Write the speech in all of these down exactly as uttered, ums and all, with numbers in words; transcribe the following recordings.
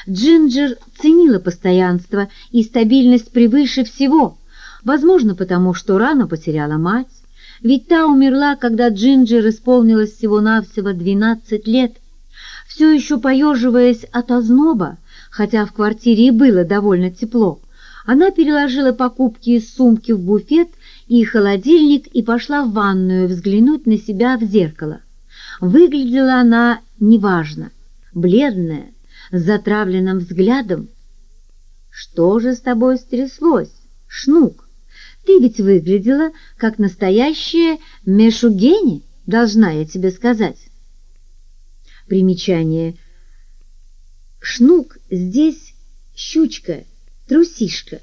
Джинджер ценила постоянство и стабильность превыше всего, возможно, потому что рано потеряла мать, ведь та умерла, когда Джинджер исполнилось всего-навсего двенадцать лет. Все еще поеживаясь от озноба, хотя в квартире и было довольно тепло, она переложила покупки из сумки в буфет и холодильник и пошла в ванную взглянуть на себя в зеркало. Выглядела она неважно, бледная, с затравленным взглядом. «Что же с тобой стряслось, Шнук? Ты ведь выглядела как настоящая Мешугени, должна я тебе сказать». Примечание. Шнук здесь щучка, трусишка.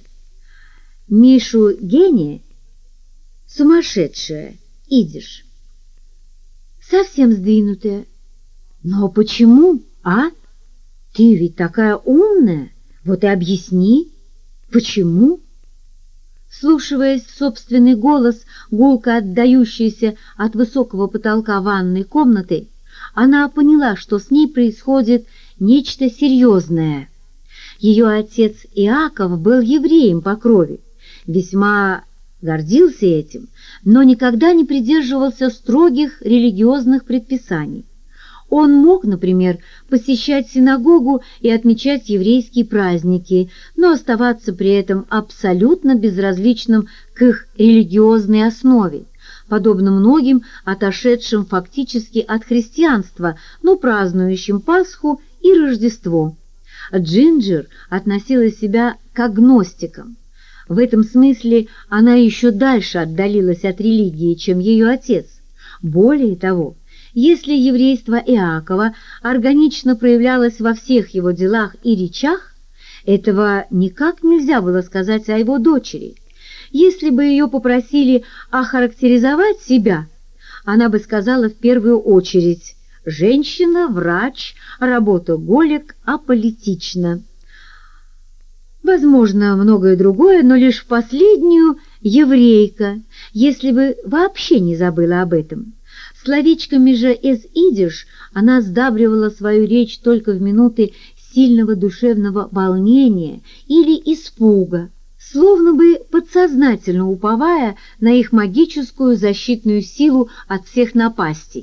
Мешугени — сумасшедшая, идиш. Совсем сдвинутая. Но почему, а? Ты ведь такая умная, вот и объясни, почему? Вслушиваясь в собственный голос, гулко отдающийся от высокого потолка ванной комнаты, она поняла, что с ней происходит нечто серьезное. Ее отец Иаков был евреем по крови, весьма гордился этим, но никогда не придерживался строгих религиозных предписаний. Он мог, например, посещать синагогу и отмечать еврейские праздники, но оставаться при этом абсолютно безразличным к их религиозной основе, подобно многим отошедшим фактически от христианства, но празднующим Пасху и Рождество. Джинджер относила себя к агностикам. В этом смысле она еще дальше отдалилась от религии, чем ее отец. Более того, если еврейство Иакова органично проявлялось во всех его делах и речах, этого никак нельзя было сказать о его дочери. Если бы ее попросили охарактеризовать себя, она бы сказала в первую очередь: «Женщина, врач, работоголик, аполитична». Возможно, многое другое, но лишь в последнюю — еврейка, если бы вообще не забыла об этом. Словечками же из идиш она сдабривала свою речь только в минуты сильного душевного волнения или испуга, словно бы подсознательно уповая на их магическую защитную силу от всех напастей.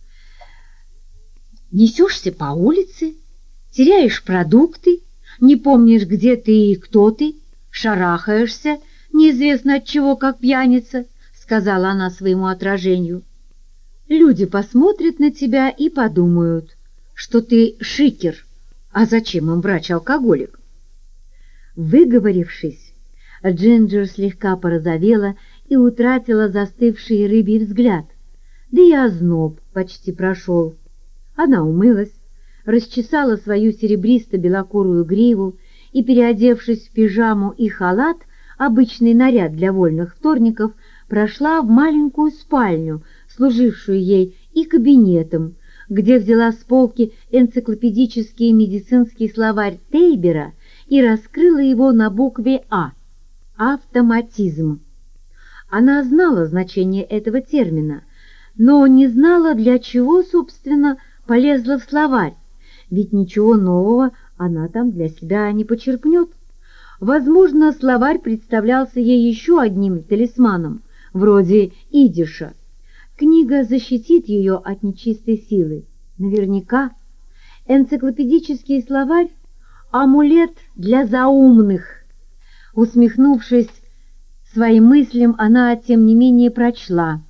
Несешься по улице, теряешь продукты, не помнишь, где ты и кто ты, шарахаешься, неизвестно от чего, как пьяница, сказала она своему отражению. Люди посмотрят на тебя и подумают, что ты шикер, а зачем им врач-алкоголик? Выговорившись, Джинджер слегка порозовела и утратила застывший рыбий взгляд, да и озноб почти прошел. Она умылась, расчесала свою серебристо-белокурую гриву и, переодевшись в пижаму и халат, обычный наряд для вольных вторников, прошла в маленькую спальню, служившую ей и кабинетом, где взяла с полки энциклопедический и медицинский словарь Тейбера и раскрыла его на букве «А» — автоматизм. Она знала значение этого термина, но не знала, для чего, собственно, полезла в словарь, ведь ничего нового она там для себя не почерпнет. Возможно, словарь представлялся ей еще одним талисманом, вроде идиша. Книга защитит ее от нечистой силы. Наверняка. Энциклопедический словарь — амулет для заумных. Усмехнувшись своим мыслям, она, тем не менее, прочла: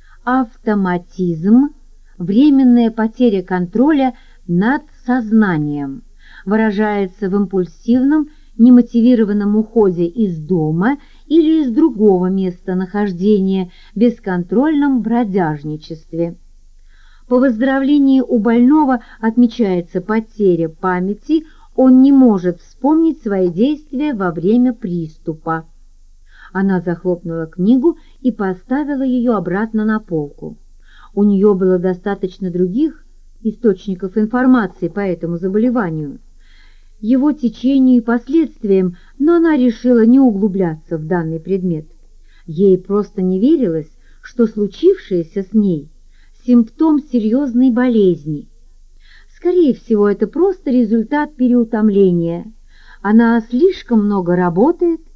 автоматизм — временная потеря контроля над сознанием, выражается в импульсивном, немотивированном уходе из дома или из другого места нахождения, бесконтрольном бродяжничестве. По выздоровлении у больного отмечается потеря памяти, он не может вспомнить свои действия во время приступа. Она захлопнула книгу и поставила ее обратно на полку. У нее было достаточно других источников информации по этому заболеванию, его течению и последствиям, но она решила не углубляться в данный предмет. Ей просто не верилось, что случившееся с ней — симптом серьезной болезни. Скорее всего, это просто результат переутомления. Она слишком много работает